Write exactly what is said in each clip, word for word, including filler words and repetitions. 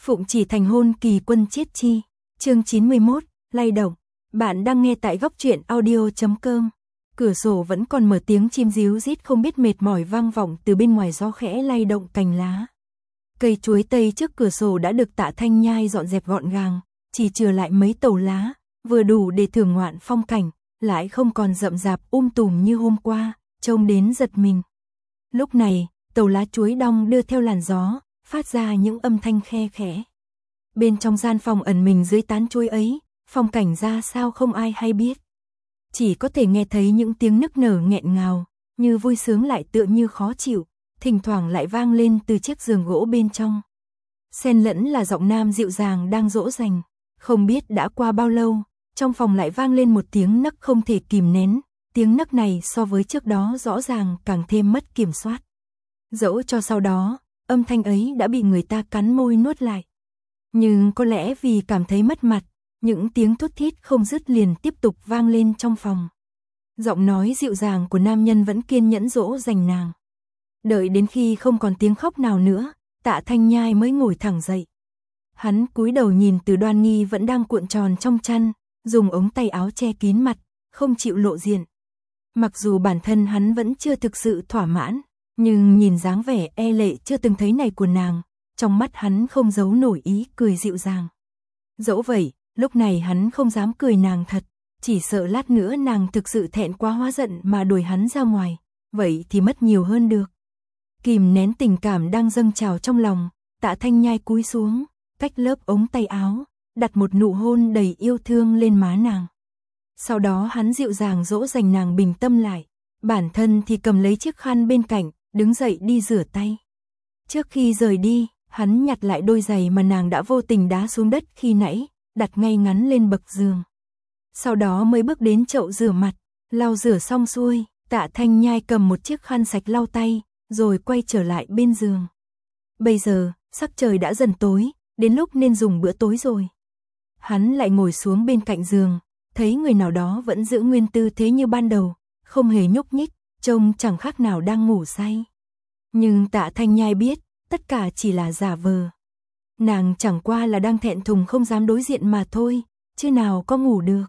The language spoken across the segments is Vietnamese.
Phụng chỉ thành hôn kỳ quân chiết chi. Chương chín mươi mốt, lay động. Bạn đang nghe tại góc truyện audio chấm com. Cửa sổ vẫn còn mở, tiếng chim ríu rít không biết mệt mỏi vang vọng từ bên ngoài, gió khẽ lay động cành lá. Cây chuối tây trước cửa sổ đã được Tạ Thanh Nhai dọn dẹp gọn gàng, chỉ chừa lại mấy tàu lá, vừa đủ để thưởng ngoạn phong cảnh, lại không còn rậm rạp um tùm như hôm qua, trông đến giật mình. Lúc này, tàu lá chuối đong đưa theo làn gió, phát ra những âm thanh khe khẽ. Bên trong gian phòng ẩn mình dưới tán chuối ấy, phong cảnh ra sao không ai hay biết. Chỉ có thể nghe thấy những tiếng nức nở nghẹn ngào, như vui sướng lại tựa như khó chịu, thỉnh thoảng lại vang lên từ chiếc giường gỗ bên trong. Xen lẫn là giọng nam dịu dàng đang dỗ dành. Không biết đã qua bao lâu, trong phòng lại vang lên một tiếng nấc không thể kìm nén. Tiếng nấc này so với trước đó rõ ràng càng thêm mất kiểm soát. Dẫu cho sau đó, âm thanh ấy đã bị người ta cắn môi nuốt lại. Nhưng có lẽ vì cảm thấy mất mặt, những tiếng thút thít không dứt liền tiếp tục vang lên trong phòng. Giọng nói dịu dàng của nam nhân vẫn kiên nhẫn dỗ dành nàng. Đợi đến khi không còn tiếng khóc nào nữa, Tạ Thanh Nhai mới ngồi thẳng dậy. Hắn cúi đầu nhìn Từ Đoan Nghi vẫn đang cuộn tròn trong chăn, dùng ống tay áo che kín mặt, không chịu lộ diện. Mặc dù bản thân hắn vẫn chưa thực sự thỏa mãn, nhưng nhìn dáng vẻ e lệ chưa từng thấy này của nàng, trong mắt hắn không giấu nổi ý cười dịu dàng. Dẫu vậy, lúc này hắn không dám cười nàng thật, chỉ sợ lát nữa nàng thực sự thẹn quá hóa giận mà đuổi hắn ra ngoài, vậy thì mất nhiều hơn được. Kìm nén tình cảm đang dâng trào trong lòng, Tạ Thanh Nhai cúi xuống, cách lớp ống tay áo, đặt một nụ hôn đầy yêu thương lên má nàng. Sau đó hắn dịu dàng dỗ dành nàng bình tâm lại, bản thân thì cầm lấy chiếc khăn bên cạnh, đứng dậy đi rửa tay. Trước khi rời đi, hắn nhặt lại đôi giày mà nàng đã vô tình đá xuống đất khi nãy, đặt ngay ngắn lên bậc giường. Sau đó mới bước đến chậu rửa mặt, lau rửa xong xuôi, Tạ Thanh Nhai cầm một chiếc khăn sạch lau tay, rồi quay trở lại bên giường. Bây giờ, sắc trời đã dần tối, đến lúc nên dùng bữa tối rồi. Hắn lại ngồi xuống bên cạnh giường, thấy người nào đó vẫn giữ nguyên tư thế như ban đầu, không hề nhúc nhích, trông chẳng khác nào đang ngủ say. Nhưng Tạ Thanh Nhai biết, tất cả chỉ là giả vờ. Nàng chẳng qua là đang thẹn thùng không dám đối diện mà thôi, chứ nào có ngủ được.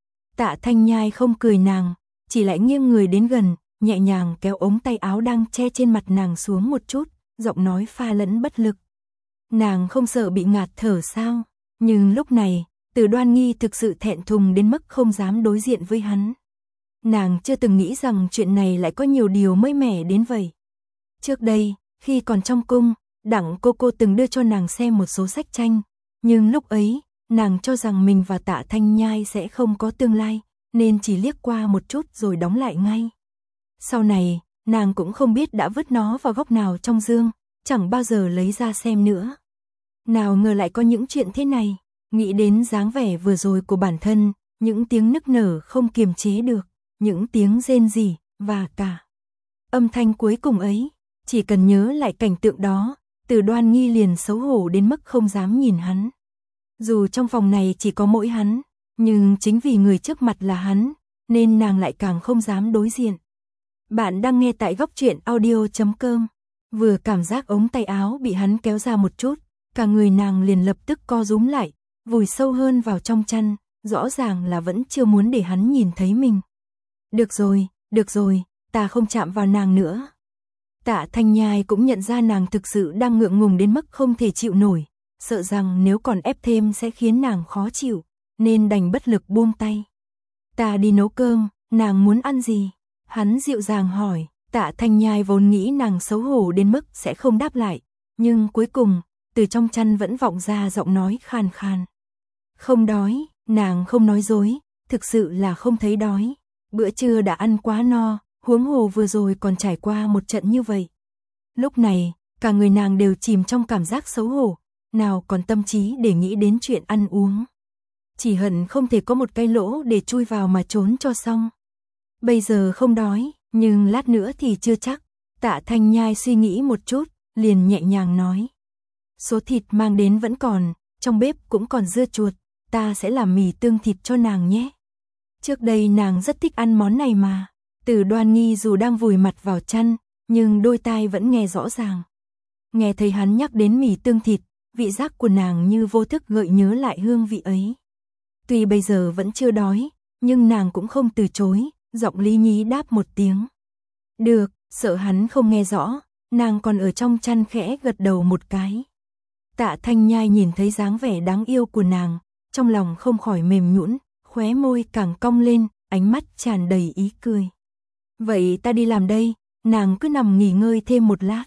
Tạ Thanh Nhai không cười nàng, chỉ lại nghiêng người đến gần, nhẹ nhàng kéo ống tay áo đang che trên mặt nàng xuống một chút, giọng nói pha lẫn bất lực. Nàng không sợ bị ngạt thở sao? Nhưng lúc này, Từ Đoan Nghi thực sự thẹn thùng đến mức không dám đối diện với hắn. Nàng chưa từng nghĩ rằng chuyện này lại có nhiều điều mới mẻ đến vậy. Trước đây, khi còn trong cung, Đặng cô cô từng đưa cho nàng xem một số sách tranh, nhưng lúc ấy, nàng cho rằng mình và Tạ Thanh Nhai sẽ không có tương lai, nên chỉ liếc qua một chút rồi đóng lại ngay. Sau này, nàng cũng không biết đã vứt nó vào góc nào trong giường, chẳng bao giờ lấy ra xem nữa. Nào ngờ lại có những chuyện thế này, nghĩ đến dáng vẻ vừa rồi của bản thân, những tiếng nức nở không kiềm chế được, những tiếng rên rỉ, và cả âm thanh cuối cùng ấy, chỉ cần nhớ lại cảnh tượng đó, Từ Đoan Nghi liền xấu hổ đến mức không dám nhìn hắn. Dù trong phòng này chỉ có mỗi hắn, nhưng chính vì người trước mặt là hắn, nên nàng lại càng không dám đối diện. Bạn đang nghe tại góc truyện audio chấm com. Vừa cảm giác ống tay áo bị hắn kéo ra một chút, cả người nàng liền lập tức co rúm lại, vùi sâu hơn vào trong chăn, rõ ràng là vẫn chưa muốn để hắn nhìn thấy mình. Được rồi, được rồi, ta không chạm vào nàng nữa. Tạ Thanh Nhai cũng nhận ra nàng thực sự đang ngượng ngùng đến mức không thể chịu nổi, sợ rằng nếu còn ép thêm sẽ khiến nàng khó chịu, nên đành bất lực buông tay. Ta đi nấu cơm, nàng muốn ăn gì? Hắn dịu dàng hỏi. Tạ Thanh Nhai vốn nghĩ nàng xấu hổ đến mức sẽ không đáp lại, nhưng cuối cùng, từ trong chăn vẫn vọng ra giọng nói khàn khàn. Không đói, nàng không nói dối, thực sự là không thấy đói. Bữa trưa đã ăn quá no, huống hồ vừa rồi còn trải qua một trận như vậy. Lúc này, cả người nàng đều chìm trong cảm giác xấu hổ, nào còn tâm trí để nghĩ đến chuyện ăn uống. Chỉ hận không thể có một cái lỗ để chui vào mà trốn cho xong. Bây giờ không đói, nhưng lát nữa thì chưa chắc. Tạ Thanh Nhai suy nghĩ một chút, liền nhẹ nhàng nói. Số thịt mang đến vẫn còn, trong bếp cũng còn dưa chuột, ta sẽ làm mì tương thịt cho nàng nhé. Trước đây nàng rất thích ăn món này mà. Từ Đoan Nghi dù đang vùi mặt vào chăn, nhưng đôi tai vẫn nghe rõ ràng. Nghe thấy hắn nhắc đến mì tương thịt, vị giác của nàng như vô thức gợi nhớ lại hương vị ấy. Tuy bây giờ vẫn chưa đói, nhưng nàng cũng không từ chối, giọng lý nhí đáp một tiếng. Được, sợ hắn không nghe rõ, nàng còn ở trong chăn khẽ gật đầu một cái. Tạ Thanh Nhai nhìn thấy dáng vẻ đáng yêu của nàng, trong lòng không khỏi mềm nhũn, khóe môi càng cong lên, ánh mắt tràn đầy ý cười. Vậy ta đi làm đây, nàng cứ nằm nghỉ ngơi thêm một lát.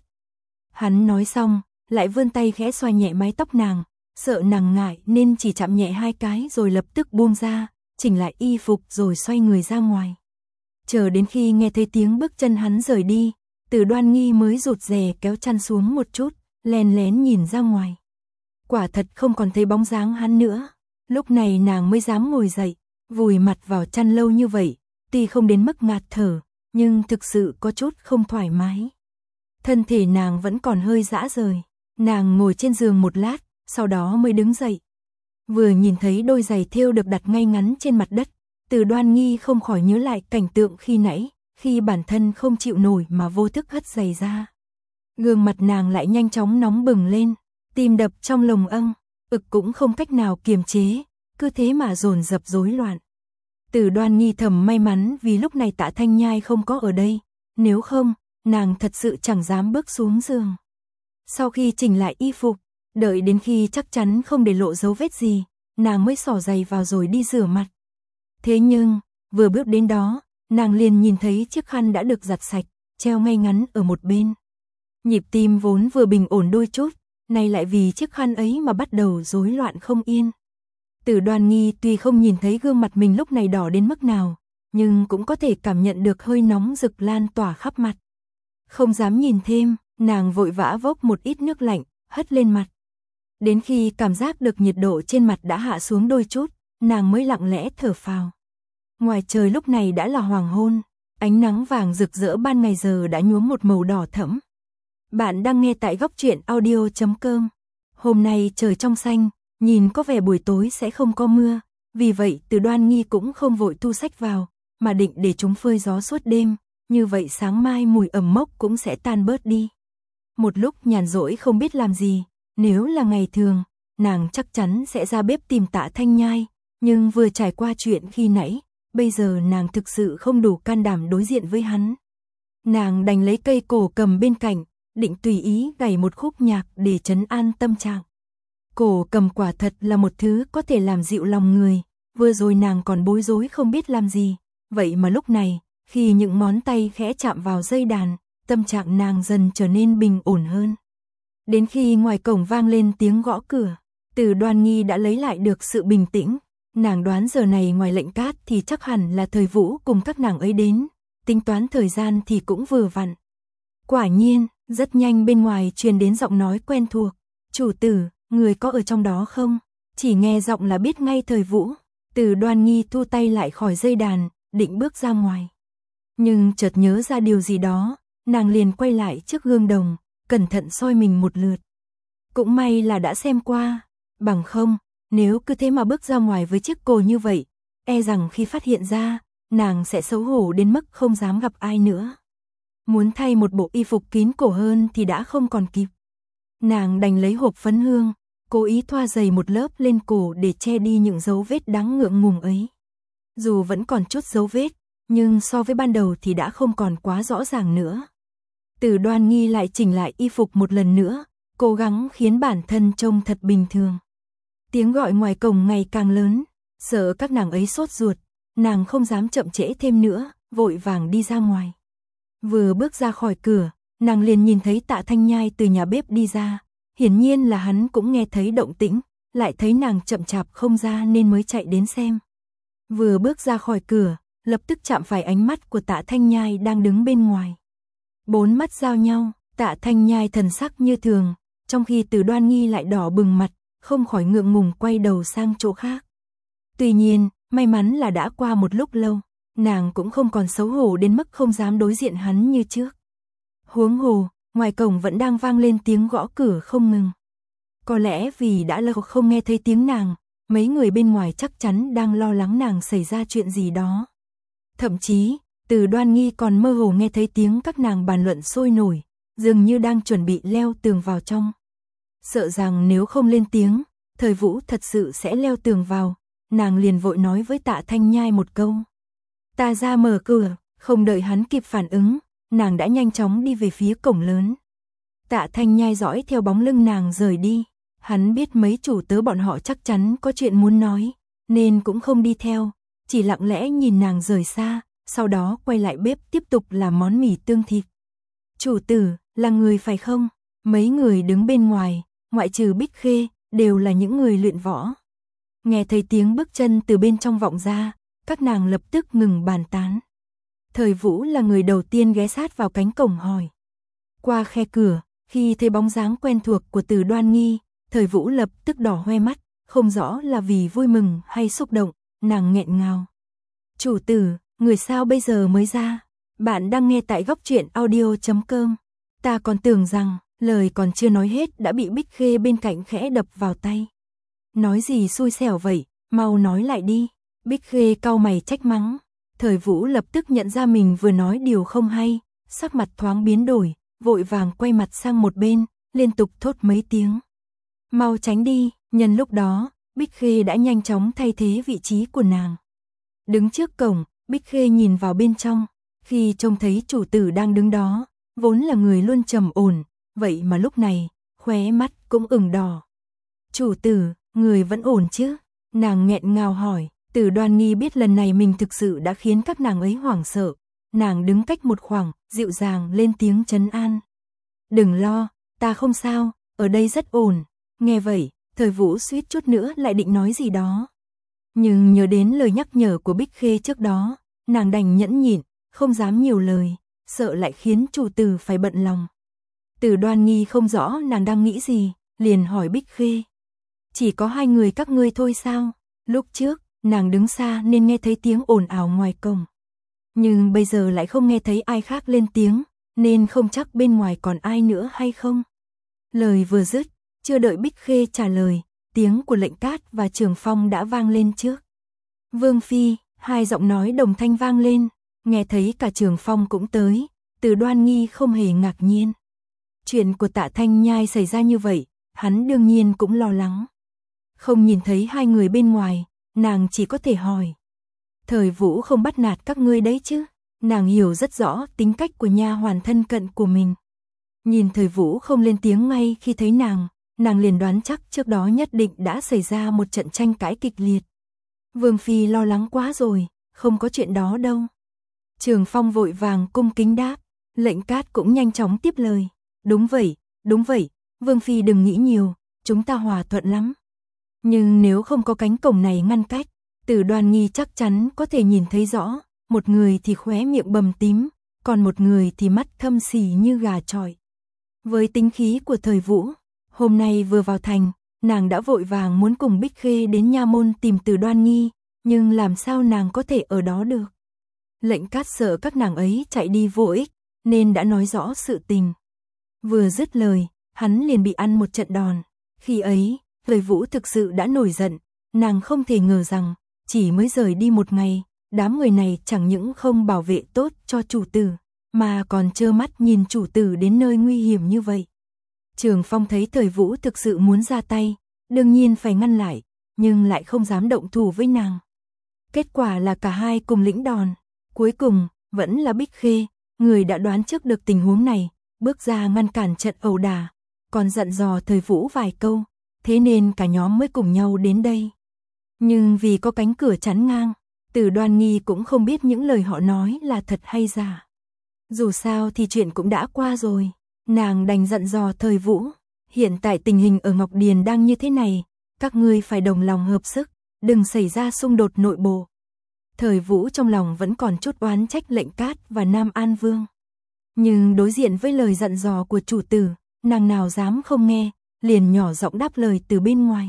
Hắn nói xong, lại vươn tay khẽ xoa nhẹ mái tóc nàng, sợ nàng ngại nên chỉ chạm nhẹ hai cái rồi lập tức buông ra, chỉnh lại y phục rồi xoay người ra ngoài. Chờ đến khi nghe thấy tiếng bước chân hắn rời đi, Từ Đoan Nghi mới rụt rè kéo chăn xuống một chút, lén lén nhìn ra ngoài. Quả thật không còn thấy bóng dáng hắn nữa. Lúc này nàng mới dám ngồi dậy, vùi mặt vào chăn lâu như vậy, tuy không đến mức ngạt thở, nhưng thực sự có chút không thoải mái. Thân thể nàng vẫn còn hơi rã rời, nàng ngồi trên giường một lát, sau đó mới đứng dậy. Vừa nhìn thấy đôi giày thêu được đặt ngay ngắn trên mặt đất, Từ Đoan Nghi không khỏi nhớ lại cảnh tượng khi nãy, khi bản thân không chịu nổi mà vô thức hất giày ra. Gương mặt nàng lại nhanh chóng nóng bừng lên, tim đập trong lồng âng, ực cũng không cách nào kiềm chế, cứ thế mà dồn dập rối loạn. Từ Đoan Nghi thầm may mắn vì lúc này Tạ Thanh Nhai không có ở đây, nếu không, nàng thật sự chẳng dám bước xuống giường. Sau khi chỉnh lại y phục, đợi đến khi chắc chắn không để lộ dấu vết gì, nàng mới xỏ giày vào rồi đi rửa mặt. Thế nhưng, vừa bước đến đó, nàng liền nhìn thấy chiếc khăn đã được giặt sạch, treo ngay ngắn ở một bên. Nhịp tim vốn vừa bình ổn đôi chút, nay lại vì chiếc khăn ấy mà bắt đầu rối loạn không yên. Từ Đoan Nghi tuy không nhìn thấy gương mặt mình lúc này đỏ đến mức nào, nhưng cũng có thể cảm nhận được hơi nóng rực lan tỏa khắp mặt. Không dám nhìn thêm, nàng vội vã vốc một ít nước lạnh, hất lên mặt. Đến khi cảm giác được nhiệt độ trên mặt đã hạ xuống đôi chút, nàng mới lặng lẽ thở phào. Ngoài trời lúc này đã là hoàng hôn, ánh nắng vàng rực rỡ ban ngày giờ đã nhuốm một màu đỏ thẫm. Bạn đang nghe tại góc truyện audio chấm com. Hôm nay trời trong xanh, nhìn có vẻ buổi tối sẽ không có mưa, vì vậy Từ Đoan Nghi cũng không vội thu sách vào, mà định để chúng phơi gió suốt đêm, như vậy sáng mai mùi ẩm mốc cũng sẽ tan bớt đi. Một lúc nhàn rỗi không biết làm gì, nếu là ngày thường, nàng chắc chắn sẽ ra bếp tìm Tạ Thanh Nhai, nhưng vừa trải qua chuyện khi nãy, bây giờ nàng thực sự không đủ can đảm đối diện với hắn. Nàng đành lấy cây cổ cầm bên cạnh, định tùy ý gảy một khúc nhạc để trấn an tâm trạng. Cổ cầm quả thật là một thứ có thể làm dịu lòng người, vừa rồi nàng còn bối rối không biết làm gì, vậy mà lúc này, khi những ngón tay khẽ chạm vào dây đàn, tâm trạng nàng dần trở nên bình ổn hơn. Đến khi ngoài cổng vang lên tiếng gõ cửa, Từ Đoan Nghi đã lấy lại được sự bình tĩnh, nàng đoán giờ này ngoài Lệnh Cát thì chắc hẳn là Thời Vũ cùng các nàng ấy đến, tính toán thời gian thì cũng vừa vặn. Quả nhiên, rất nhanh bên ngoài truyền đến giọng nói quen thuộc, "Chủ tử, người có ở trong đó không?" Chỉ nghe giọng là biết ngay Thời Vũ. Từ Đoan Nghi thu tay lại khỏi dây đàn, định bước ra ngoài. Nhưng chợt nhớ ra điều gì đó, nàng liền quay lại trước gương đồng, cẩn thận soi mình một lượt. Cũng may là đã xem qua, bằng không, nếu cứ thế mà bước ra ngoài với chiếc cổ như vậy, e rằng khi phát hiện ra, nàng sẽ xấu hổ đến mức không dám gặp ai nữa. Muốn thay một bộ y phục kín cổ hơn thì đã không còn kịp. Nàng đành lấy hộp phấn hương, cố ý thoa dày một lớp lên cổ để che đi những dấu vết đáng ngượng ngùng ấy. Dù vẫn còn chút dấu vết, nhưng so với ban đầu thì đã không còn quá rõ ràng nữa. Từ Đoan Nghi lại chỉnh lại y phục một lần nữa, cố gắng khiến bản thân trông thật bình thường. Tiếng gọi ngoài cổng ngày càng lớn, sợ các nàng ấy sốt ruột, nàng không dám chậm trễ thêm nữa, vội vàng đi ra ngoài. Vừa bước ra khỏi cửa, nàng liền nhìn thấy Tạ Thanh Nhai từ nhà bếp đi ra, hiển nhiên là hắn cũng nghe thấy động tĩnh, lại thấy nàng chậm chạp không ra nên mới chạy đến xem. Vừa bước ra khỏi cửa, lập tức chạm phải ánh mắt của Tạ Thanh Nhai đang đứng bên ngoài. Bốn mắt giao nhau, Tạ Thanh Nhai thần sắc như thường, trong khi Từ Đoan Nghi lại đỏ bừng mặt, không khỏi ngượng ngùng quay đầu sang chỗ khác. Tuy nhiên, may mắn là đã qua một lúc lâu, nàng cũng không còn xấu hổ đến mức không dám đối diện hắn như trước. Huống hồ, ngoài cổng vẫn đang vang lên tiếng gõ cửa không ngừng. Có lẽ vì đã lâu không nghe thấy tiếng nàng, mấy người bên ngoài chắc chắn đang lo lắng nàng xảy ra chuyện gì đó. Thậm chí, Từ Đoan Nghi còn mơ hồ nghe thấy tiếng các nàng bàn luận sôi nổi, dường như đang chuẩn bị leo tường vào trong. sợ rằng nếu không lên tiếng, Thời Vũ thật sự sẽ leo tường vào, nàng liền vội nói với Tạ Thanh Nhai một câu. Ta ra mở cửa, không đợi hắn kịp phản ứng, nàng đã nhanh chóng đi về phía cổng lớn. Tạ Thanh Nhai dõi theo bóng lưng nàng rời đi, hắn biết mấy chủ tớ bọn họ chắc chắn có chuyện muốn nói, nên cũng không đi theo, chỉ lặng lẽ nhìn nàng rời xa, sau đó quay lại bếp tiếp tục làm món mì tương thịt. Chủ tử, là người phải không? Mấy người đứng bên ngoài, ngoại trừ Bích Khê, đều là những người luyện võ. Nghe thấy tiếng bước chân từ bên trong vọng ra, các nàng lập tức ngừng bàn tán. Thời Vũ là người đầu tiên ghé sát vào cánh cổng hỏi. Qua khe cửa, khi thấy bóng dáng quen thuộc của Từ Đoan Nghi, Thời Vũ lập tức đỏ hoe mắt, không rõ là vì vui mừng hay xúc động, nàng nghẹn ngào. Chủ tử, người sao bây giờ mới ra? Bạn đang nghe tại góc truyện audio chấm com. Ta còn tưởng rằng, lời còn chưa nói hết đã bị Bích Khê bên cạnh khẽ đập vào tay. Nói gì xui xẻo vậy, mau nói lại đi. Bích Khê cau mày trách mắng. Thời Vũ lập tức nhận ra mình vừa nói điều không hay, sắc mặt thoáng biến đổi, vội vàng quay mặt sang một bên, liên tục thốt mấy tiếng. Mau tránh đi, nhân lúc đó, Bích Khê đã nhanh chóng thay thế vị trí của nàng. Đứng trước cổng, Bích Khê nhìn vào bên trong, khi trông thấy chủ tử đang đứng đó, vốn là người luôn trầm ổn, vậy mà lúc này, khóe mắt cũng ửng đỏ. Chủ tử, người vẫn ổn chứ? Nàng nghẹn ngào hỏi. Từ Đoan Nghi biết lần này mình thực sự đã khiến các nàng ấy hoảng sợ, nàng đứng cách một khoảng, dịu dàng lên tiếng trấn an. Đừng lo, ta không sao, ở đây rất ổn. Nghe vậy, Thời Vũ suýt chút nữa lại định nói gì đó. Nhưng nhớ đến lời nhắc nhở của Bích Khê trước đó, nàng đành nhẫn nhịn, không dám nhiều lời, sợ lại khiến chủ tử phải bận lòng. Từ Đoan Nghi không rõ nàng đang nghĩ gì, liền hỏi Bích Khê. Chỉ có hai người các ngươi thôi sao? Lúc trước, nàng đứng xa nên nghe thấy tiếng ồn ào ngoài cổng. Nhưng bây giờ lại không nghe thấy ai khác lên tiếng, nên không chắc bên ngoài còn ai nữa hay không. Lời vừa dứt, chưa đợi Bích Khê trả lời, tiếng của Lệnh Cát và Trường Phong đã vang lên trước. Vương Phi, hai giọng nói đồng thanh vang lên, nghe thấy cả Trường Phong cũng tới, Từ Đoan Nghi không hề ngạc nhiên. Chuyện của Tạ Thanh Nhai xảy ra như vậy, hắn đương nhiên cũng lo lắng. Không nhìn thấy hai người bên ngoài, nàng chỉ có thể hỏi. Thời Vũ không bắt nạt các ngươi đấy chứ? Nàng hiểu rất rõ tính cách của nha hoàn thân cận của mình. Nhìn Thời Vũ không lên tiếng ngay khi thấy nàng, nàng liền đoán chắc trước đó nhất định đã xảy ra một trận tranh cãi kịch liệt. Vương Phi lo lắng quá rồi, không có chuyện đó đâu. Trường Phong vội vàng cung kính đáp, Lệnh Cát cũng nhanh chóng tiếp lời. Đúng vậy, đúng vậy, Vương Phi đừng nghĩ nhiều, chúng ta hòa thuận lắm. Nhưng nếu không có cánh cổng này ngăn cách, Từ Đoan Nghi chắc chắn có thể nhìn thấy rõ, một người thì khóe miệng bầm tím, còn một người thì mắt thâm xì như gà chọi. Với tính khí của Thời Vũ, hôm nay vừa vào thành, nàng đã vội vàng muốn cùng Bích Khê đến nha môn tìm Từ Đoan Nghi, nhưng làm sao nàng có thể ở đó được. Lệnh Cát sợ các nàng ấy chạy đi vô ích, nên đã nói rõ sự tình. Vừa dứt lời, hắn liền bị ăn một trận đòn. Khi ấy, Thời Vũ thực sự đã nổi giận, nàng không thể ngờ rằng, chỉ mới rời đi một ngày, đám người này chẳng những không bảo vệ tốt cho chủ tử, mà còn trơ mắt nhìn chủ tử đến nơi nguy hiểm như vậy. Trường Phong thấy Thời Vũ thực sự muốn ra tay, đương nhiên phải ngăn lại, nhưng lại không dám động thủ với nàng. Kết quả là cả hai cùng lĩnh đòn, cuối cùng, vẫn là Bích Khê, người đã đoán trước được tình huống này, bước ra ngăn cản trận ẩu đả, còn dặn dò Thời Vũ vài câu, thế nên cả nhóm mới cùng nhau đến đây. Nhưng vì có cánh cửa chắn ngang, Từ Đoan Nghi cũng không biết những lời họ nói là thật hay giả. Dù sao thì chuyện cũng đã qua rồi, nàng đành dặn dò Thời Vũ, hiện tại tình hình ở Ngọc Điền đang như thế này, các ngươi phải đồng lòng hợp sức, đừng xảy ra xung đột nội bộ. Thời Vũ trong lòng vẫn còn chút oán trách Lệnh Cát và Nam An Vương. Nhưng đối diện với lời dặn dò của chủ tử, nàng nào dám không nghe, liền nhỏ giọng đáp lời từ bên ngoài.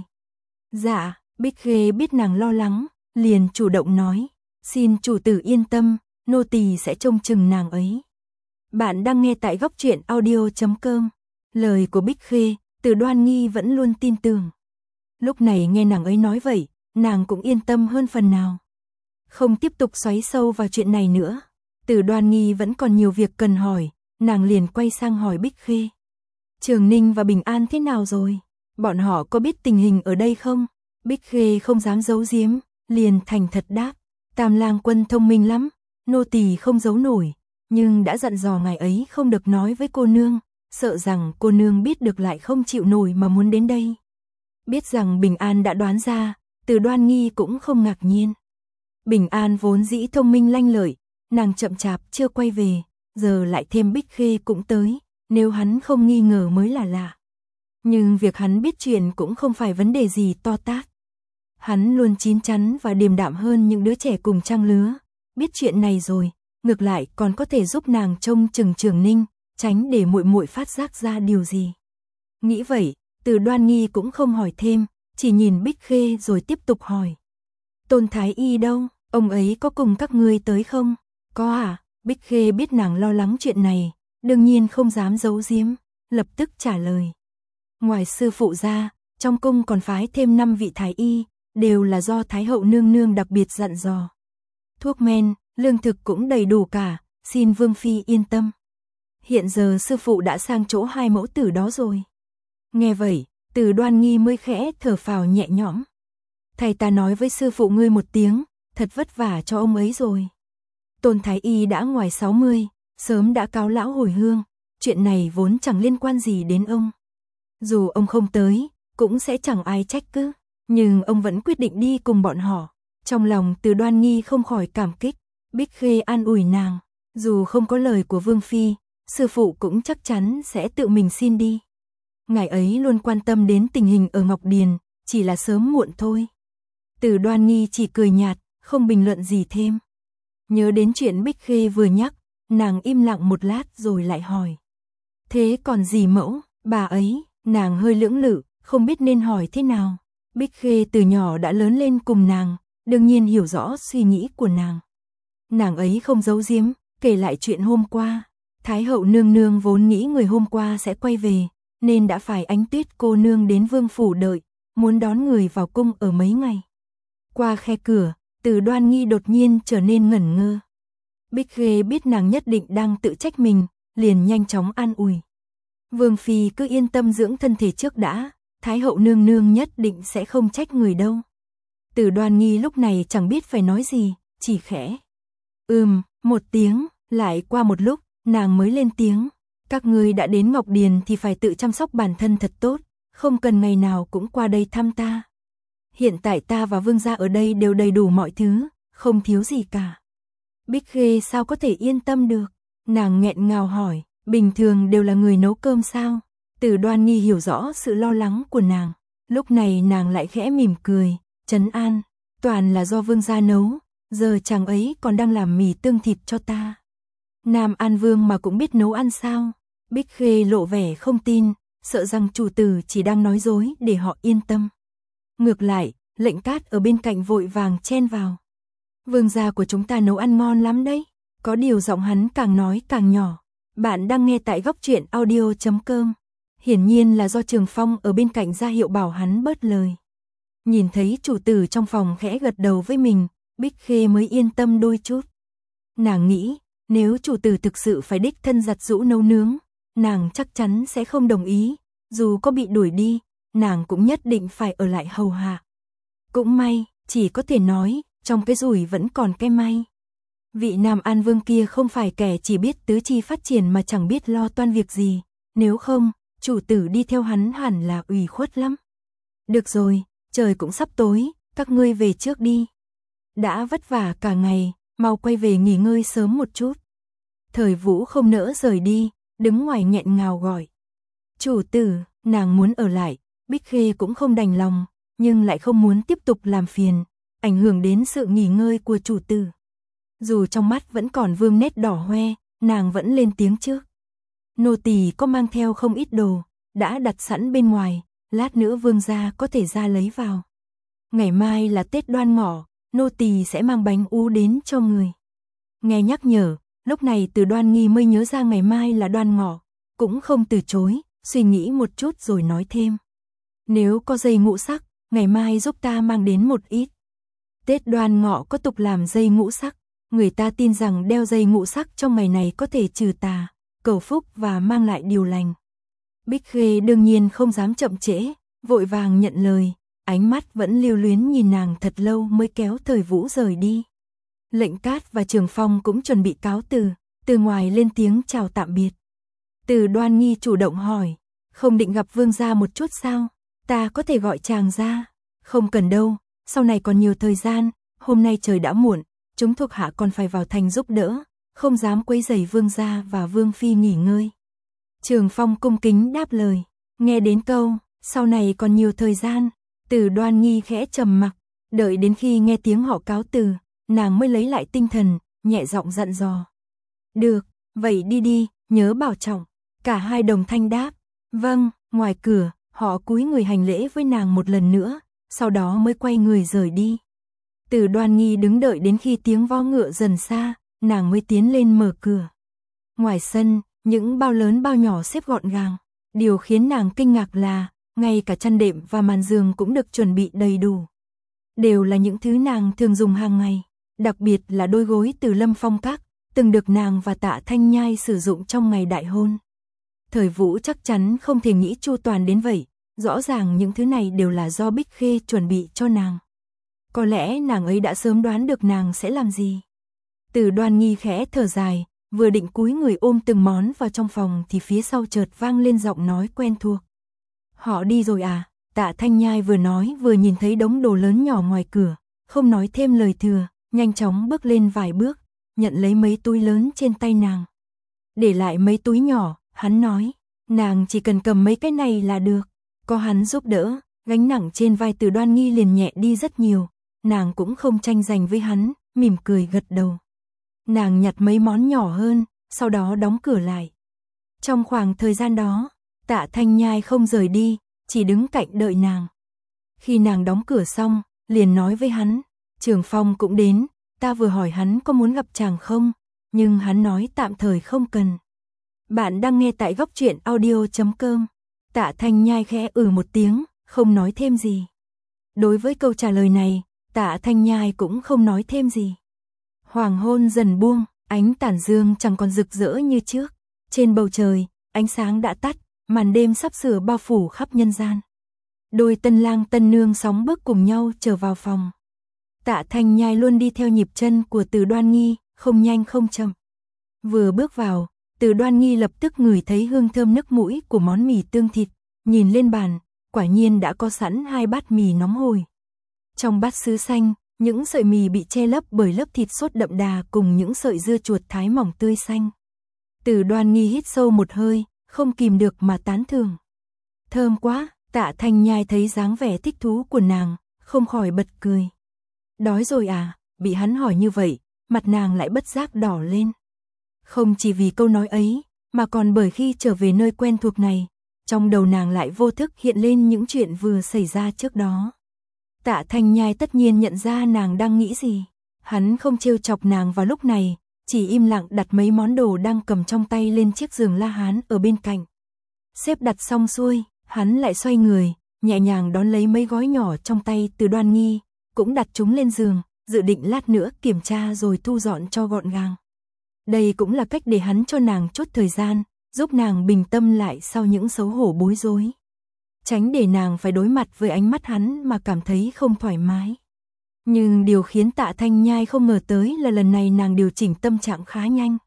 Dạ, Bích Khê biết nàng lo lắng, liền chủ động nói, xin chủ tử yên tâm, nô tỳ sẽ trông chừng nàng ấy. Bạn đang nghe tại góc truyện audio chấm com. Lời của Bích Khê, Từ Đoan Nghi vẫn luôn tin tưởng. Lúc này nghe nàng ấy nói vậy, nàng cũng yên tâm hơn phần nào. Không tiếp tục xoáy sâu vào chuyện này nữa, Từ Đoan Nghi vẫn còn nhiều việc cần hỏi, nàng liền quay sang hỏi Bích Khê. Trường Ninh và Bình An thế nào rồi? Bọn họ có biết tình hình ở đây không? Bích Khê không dám giấu giếm, liền thành thật đáp. Tam Lang Quân thông minh lắm, nô tỳ không giấu nổi, nhưng đã dặn dò ngài ấy không được nói với cô nương, sợ rằng cô nương biết được lại không chịu nổi mà muốn đến đây. Biết rằng Bình An đã đoán ra, Từ Đoan Nghi cũng không ngạc nhiên. Bình An vốn dĩ thông minh lanh lợi, nàng chậm chạp chưa quay về, giờ lại thêm Bích Khê cũng tới, nếu hắn không nghi ngờ mới là lạ. Nhưng việc hắn biết chuyện cũng không phải vấn đề gì to tát. Hắn luôn chín chắn và điềm đạm hơn những đứa trẻ cùng trang lứa, biết chuyện này rồi, ngược lại còn có thể giúp nàng trông chừng Trường Ninh, tránh để muội muội phát giác ra điều gì. Nghĩ vậy, Từ Đoan Nghi cũng không hỏi thêm, chỉ nhìn Bích Khê rồi tiếp tục hỏi. Tôn Thái Y đâu, ông ấy có cùng các ngươi tới không? Có à? Bích Khê biết nàng lo lắng chuyện này, đương nhiên không dám giấu giếm, lập tức trả lời. Ngoài sư phụ ra, trong cung còn phái thêm năm vị Thái Y, đều là do Thái hậu nương nương đặc biệt dặn dò. Thuốc men, lương thực cũng đầy đủ cả, xin Vương Phi yên tâm. Hiện giờ sư phụ đã sang chỗ hai mẫu tử đó rồi. Nghe vậy, Từ Đoan Nghi mới khẽ thở phào nhẹ nhõm. Thầy ta nói với sư phụ ngươi một tiếng, thật vất vả cho ông ấy rồi. Tôn Thái Y đã ngoài sáu mươi, sớm đã cáo lão hồi hương, chuyện này vốn chẳng liên quan gì đến ông. Dù ông không tới, cũng sẽ chẳng ai trách cứ, nhưng ông vẫn quyết định đi cùng bọn họ. Trong lòng Từ Đoan Nghi không khỏi cảm kích, Bích Khê an ủi nàng, dù không có lời của Vương Phi, sư phụ cũng chắc chắn sẽ tự mình xin đi. Ngài ấy luôn quan tâm đến tình hình ở Ngọc Điền, chỉ là sớm muộn thôi. Từ Đoan Nghi chỉ cười nhạt, không bình luận gì thêm. Nhớ đến chuyện Bích Khê vừa nhắc, nàng im lặng một lát rồi lại hỏi. Thế còn gì mẫu, bà ấy, nàng hơi lưỡng lự, không biết nên hỏi thế nào. Bích Khê từ nhỏ đã lớn lên cùng nàng, đương nhiên hiểu rõ suy nghĩ của nàng. Nàng ấy không giấu giếm, kể lại chuyện hôm qua. Thái hậu nương nương vốn nghĩ người hôm qua sẽ quay về, nên đã phải Ánh Tuyết cô nương đến vương phủ đợi, muốn đón người vào cung ở mấy ngày. Qua khe cửa, Từ Đoan Nghi đột nhiên trở nên ngẩn ngơ. Bích Khê biết nàng nhất định đang tự trách mình, liền nhanh chóng an ủi. Vương Phi cứ yên tâm dưỡng thân thể trước đã, Thái hậu nương nương nhất định sẽ không trách người đâu. Từ Đoan Nghi lúc này chẳng biết phải nói gì, chỉ khẽ. Ừm, một tiếng, lại qua một lúc, nàng mới lên tiếng. Các ngươi đã đến Ngọc Điền thì phải tự chăm sóc bản thân thật tốt, không cần ngày nào cũng qua đây thăm ta. Hiện tại ta và Vương gia ở đây đều đầy đủ mọi thứ, không thiếu gì cả. Bích Khê sao có thể yên tâm được? Nàng nghẹn ngào hỏi, bình thường đều là người nấu cơm sao? Từ Đoan Nghi hiểu rõ sự lo lắng của nàng, lúc này nàng lại khẽ mỉm cười, trấn an, toàn là do Vương gia nấu, giờ chàng ấy còn đang làm mì tương thịt cho ta. Nam An Vương mà cũng biết nấu ăn sao? Bích Khê lộ vẻ không tin, sợ rằng chủ tử chỉ đang nói dối để họ yên tâm. Ngược lại, Lệnh Cát ở bên cạnh vội vàng chen vào. Vương gia của chúng ta nấu ăn ngon lắm đấy. Có điều giọng hắn càng nói càng nhỏ. Bạn đang nghe tại góc truyện audio chấm com. Hiển nhiên là do Trường Phong ở bên cạnh ra hiệu bảo hắn bớt lời. Nhìn thấy chủ tử trong phòng khẽ gật đầu với mình, Bích Khê mới yên tâm đôi chút. Nàng nghĩ, nếu chủ tử thực sự phải đích thân giặt giũ nấu nướng, nàng chắc chắn sẽ không đồng ý, dù có bị đuổi đi, nàng cũng nhất định phải ở lại hầu hạ. Cũng may, chỉ có thể nói, trong cái rủi vẫn còn cái may. Vị Nam An Vương kia không phải kẻ chỉ biết tứ chi phát triển mà chẳng biết lo toan việc gì, nếu không, chủ tử đi theo hắn hẳn là ủy khuất lắm. Được rồi, trời cũng sắp tối, các ngươi về trước đi. Đã vất vả cả ngày, mau quay về nghỉ ngơi sớm một chút. Thời Vũ không nỡ rời đi, đứng ngoài nghẹn ngào gọi. Chủ tử, nàng muốn ở lại, Bích Khê cũng không đành lòng, nhưng lại không muốn tiếp tục làm phiền, ảnh hưởng đến sự nghỉ ngơi của chủ tử. Dù trong mắt vẫn còn vương nét đỏ hoe, nàng vẫn lên tiếng trước. Nô tỳ có mang theo không ít đồ, đã đặt sẵn bên ngoài, lát nữa vương gia có thể ra lấy vào. Ngày mai là Tết Đoan Ngọ, nô tỳ sẽ mang bánh ú đến cho người. Nghe nhắc nhở, lúc này Từ Đoan Nghi mới nhớ ra ngày mai là Đoan Ngọ, cũng không từ chối, suy nghĩ một chút rồi nói thêm. Nếu có dây ngũ sắc, ngày mai giúp ta mang đến một ít. Tết Đoan Ngọ có tục làm dây ngũ sắc, người ta tin rằng đeo dây ngũ sắc trong ngày này có thể trừ tà, cầu phúc và mang lại điều lành. Bích Khê đương nhiên không dám chậm trễ, vội vàng nhận lời, ánh mắt vẫn lưu luyến nhìn nàng thật lâu mới kéo Thời Vũ rời đi. Lệnh Cát và Trường Phong cũng chuẩn bị cáo từ, từ ngoài lên tiếng chào tạm biệt. Từ Đoan Nghi chủ động hỏi, không định gặp vương gia một chút sao? Ta có thể gọi chàng ra. Không cần đâu, sau này còn nhiều thời gian, hôm nay trời đã muộn, chúng thuộc hạ còn phải vào thành giúp đỡ, không dám quấy rầy vương gia và vương phi nghỉ ngơi. Trường Phong cung kính đáp lời, nghe đến câu, sau này còn nhiều thời gian, Từ Đoan Nghi khẽ trầm mặc, đợi đến khi nghe tiếng họ cáo từ, nàng mới lấy lại tinh thần, nhẹ giọng dặn dò. Được, vậy đi đi, nhớ bảo trọng. Cả hai đồng thanh đáp, vâng. Ngoài cửa, họ cúi người hành lễ với nàng một lần nữa, sau đó mới quay người rời đi. Từ Đoan Nghi đứng đợi đến khi tiếng vó ngựa dần xa, nàng mới tiến lên mở cửa. Ngoài sân, những bao lớn bao nhỏ xếp gọn gàng. Điều khiến nàng kinh ngạc là, ngay cả chăn đệm và màn giường cũng được chuẩn bị đầy đủ. Đều là những thứ nàng thường dùng hàng ngày, đặc biệt là đôi gối từ Lâm Phong Các, từng được nàng và Tạ Thanh Nhai sử dụng trong ngày đại hôn. Thời Vũ chắc chắn không thể nghĩ chu toàn đến vậy, rõ ràng những thứ này đều là do Bích Khê chuẩn bị cho nàng. Có lẽ nàng ấy đã sớm đoán được nàng sẽ làm gì. Từ Đoan Nghi khẽ thở dài, vừa định cúi người ôm từng món vào trong phòng thì phía sau chợt vang lên giọng nói quen thuộc. Họ đi rồi à? Tạ Thanh Nhai vừa nói vừa nhìn thấy đống đồ lớn nhỏ ngoài cửa, không nói thêm lời thừa, nhanh chóng bước lên vài bước, nhận lấy mấy túi lớn trên tay nàng. Để lại mấy túi nhỏ, hắn nói, nàng chỉ cần cầm mấy cái này là được. Có hắn giúp đỡ, gánh nặng trên vai Từ Đoan Nghi liền nhẹ đi rất nhiều, nàng cũng không tranh giành với hắn, mỉm cười gật đầu. Nàng nhặt mấy món nhỏ hơn, sau đó đóng cửa lại. Trong khoảng thời gian đó, Tạ Thanh Nhai không rời đi, chỉ đứng cạnh đợi nàng. Khi nàng đóng cửa xong, liền nói với hắn, Trường Phong cũng đến, ta vừa hỏi hắn có muốn gặp chàng không, nhưng hắn nói tạm thời không cần. Bạn đang nghe tại góc truyện audio chấm com. Tạ Thanh Nhai khẽ ừ một tiếng, không nói thêm gì. Đối với câu trả lời này, Tạ Thanh Nhai cũng không nói thêm gì. Hoàng hôn dần buông, ánh tàn dương chẳng còn rực rỡ như trước. Trên bầu trời, ánh sáng đã tắt, màn đêm sắp sửa bao phủ khắp nhân gian. Đôi tân lang tân nương sóng bước cùng nhau trở vào phòng. Tạ Thanh Nhai luôn đi theo nhịp chân của Từ Đoan Nghi, không nhanh không chậm. Vừa bước vào, Từ Đoan Nghi lập tức ngửi thấy hương thơm nức mũi của món mì tương thịt, nhìn lên bàn, quả nhiên đã có sẵn hai bát mì nóng hổi. Trong bát sứ xanh, những sợi mì bị che lấp bởi lớp thịt sốt đậm đà cùng những sợi dưa chuột thái mỏng tươi xanh. Từ Đoan Nghi hít sâu một hơi, không kìm được mà tán thưởng. Thơm quá, Tạ Thanh Nhai thấy dáng vẻ thích thú của nàng, không khỏi bật cười. Đói rồi à? Bị hắn hỏi như vậy, mặt nàng lại bất giác đỏ lên. Không chỉ vì câu nói ấy, mà còn bởi khi trở về nơi quen thuộc này, trong đầu nàng lại vô thức hiện lên những chuyện vừa xảy ra trước đó. Tạ Thanh Nhai tất nhiên nhận ra nàng đang nghĩ gì. Hắn không trêu chọc nàng vào lúc này, chỉ im lặng đặt mấy món đồ đang cầm trong tay lên chiếc giường La Hán ở bên cạnh. Xếp đặt xong xuôi, hắn lại xoay người, nhẹ nhàng đón lấy mấy gói nhỏ trong tay Từ Đoan Nghi, cũng đặt chúng lên giường, dự định lát nữa kiểm tra rồi thu dọn cho gọn gàng. Đây cũng là cách để hắn cho nàng chút thời gian, giúp nàng bình tâm lại sau những xấu hổ bối rối. Tránh để nàng phải đối mặt với ánh mắt hắn mà cảm thấy không thoải mái. Nhưng điều khiến Tạ Thanh Nhai không ngờ tới là lần này nàng điều chỉnh tâm trạng khá nhanh.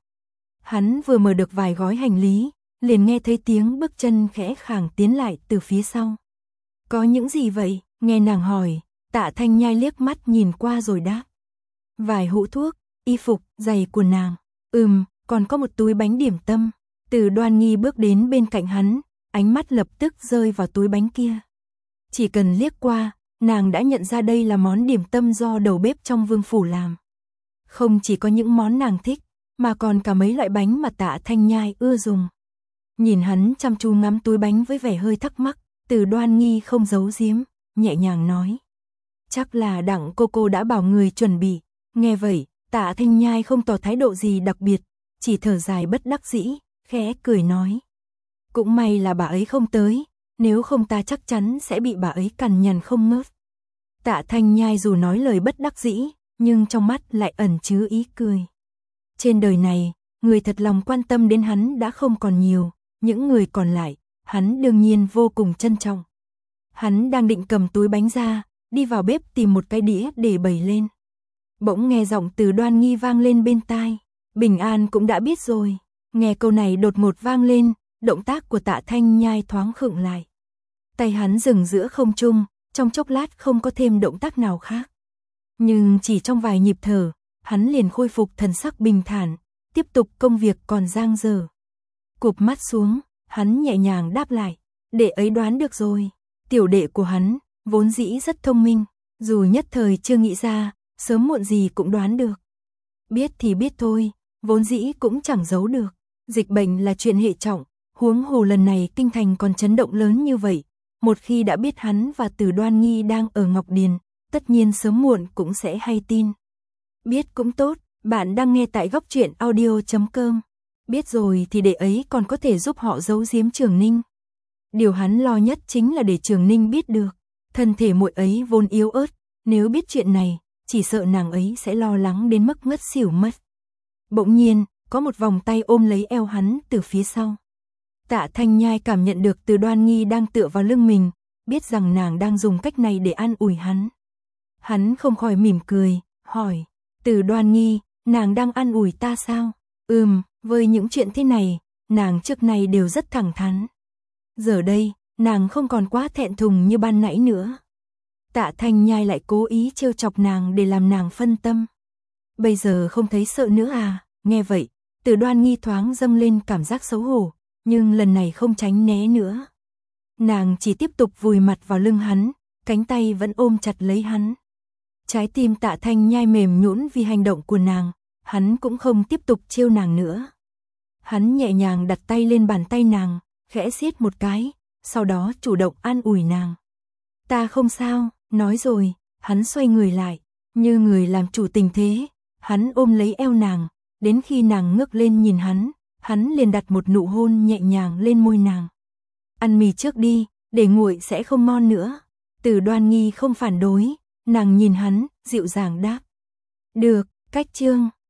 Hắn vừa mở được vài gói hành lý, liền nghe thấy tiếng bước chân khẽ khàng tiến lại từ phía sau. Có những gì vậy? Nghe nàng hỏi, Tạ Thanh Nhai liếc mắt nhìn qua rồi đáp. Vài hũ thuốc, y phục, giày của nàng. Ừm, còn có một túi bánh điểm tâm. Từ Đoan Nghi bước đến bên cạnh hắn, ánh mắt lập tức rơi vào túi bánh kia. Chỉ cần liếc qua, nàng đã nhận ra đây là món điểm tâm do đầu bếp trong vương phủ làm. Không chỉ có những món nàng thích, mà còn cả mấy loại bánh mà Tạ Thanh Nhai ưa dùng. Nhìn hắn chăm chú ngắm túi bánh với vẻ hơi thắc mắc, Từ Đoan Nghi không giấu giếm, nhẹ nhàng nói. Chắc là Đặng cô cô đã bảo người chuẩn bị. Nghe vậy, Tạ Thanh Nhai không tỏ thái độ gì đặc biệt, chỉ thở dài bất đắc dĩ, khẽ cười nói. Cũng may là bà ấy không tới, nếu không ta chắc chắn sẽ bị bà ấy cằn nhằn không ngớt. Tạ Thanh Nhai dù nói lời bất đắc dĩ, nhưng trong mắt lại ẩn chứa ý cười. Trên đời này, người thật lòng quan tâm đến hắn đã không còn nhiều, những người còn lại, hắn đương nhiên vô cùng trân trọng. Hắn đang định cầm túi bánh ra, đi vào bếp tìm một cái đĩa để bày lên. Bỗng nghe giọng Từ Đoan Nghi vang lên bên tai. Bình an cũng đã biết rồi. Nghe câu này đột ngột vang lên, động tác của Tạ Thanh Nhai thoáng khựng lại. Tay hắn dừng giữa không trung, trong chốc lát không có thêm động tác nào khác. Nhưng chỉ trong vài nhịp thở, hắn liền khôi phục thần sắc bình thản, tiếp tục công việc còn dang dở. Cụp mắt xuống, hắn nhẹ nhàng đáp lại, đệ ấy đoán được rồi. Tiểu đệ của hắn, vốn dĩ rất thông minh, dù nhất thời chưa nghĩ ra, sớm muộn gì cũng đoán được. Biết thì biết thôi, vốn dĩ cũng chẳng giấu được. Dịch bệnh là chuyện hệ trọng, huống hồ lần này kinh thành còn chấn động lớn như vậy. Một khi đã biết hắn và Từ Đoan Nghi đang ở Ngọc Điền, tất nhiên sớm muộn cũng sẽ hay tin. Biết cũng tốt, bạn đang nghe tại góc truyện audio chấm com. Biết rồi thì đệ ấy còn có thể giúp họ giấu giếm Trường Ninh. Điều hắn lo nhất chính là để Trường Ninh biết được. Thân thể muội ấy vốn yếu ớt, nếu biết chuyện này, chỉ sợ nàng ấy sẽ lo lắng đến mức ngất xỉu mất. Bỗng nhiên, có một vòng tay ôm lấy eo hắn từ phía sau. Tạ Thanh Nhai cảm nhận được Từ Đoan Nghi đang tựa vào lưng mình, biết rằng nàng đang dùng cách này để an ủi hắn. Hắn không khỏi mỉm cười, hỏi, Từ Đoan Nghi, nàng đang an ủi ta sao? Ừm, với những chuyện thế này, nàng trước nay đều rất thẳng thắn. Giờ đây, nàng không còn quá thẹn thùng như ban nãy nữa. Tạ Thanh Nhai lại cố ý trêu chọc nàng để làm nàng phân tâm. Bây giờ không thấy sợ nữa à? Nghe vậy, Từ Đoan Nghi thoáng dâng lên cảm giác xấu hổ, nhưng lần này không tránh né nữa. Nàng chỉ tiếp tục vùi mặt vào lưng hắn, cánh tay vẫn ôm chặt lấy hắn. Trái tim Tạ Thanh Nhai mềm nhũn vì hành động của nàng, hắn cũng không tiếp tục trêu nàng nữa. Hắn nhẹ nhàng đặt tay lên bàn tay nàng, khẽ siết một cái, sau đó chủ động an ủi nàng. Ta không sao, nói rồi, hắn xoay người lại, như người làm chủ tình thế, hắn ôm lấy eo nàng, đến khi nàng ngước lên nhìn hắn, hắn liền đặt một nụ hôn nhẹ nhàng lên môi nàng. Ăn mì trước đi, để nguội sẽ không ngon nữa. Từ Đoan Nghi không phản đối, nàng nhìn hắn, dịu dàng đáp. Được, cách chương.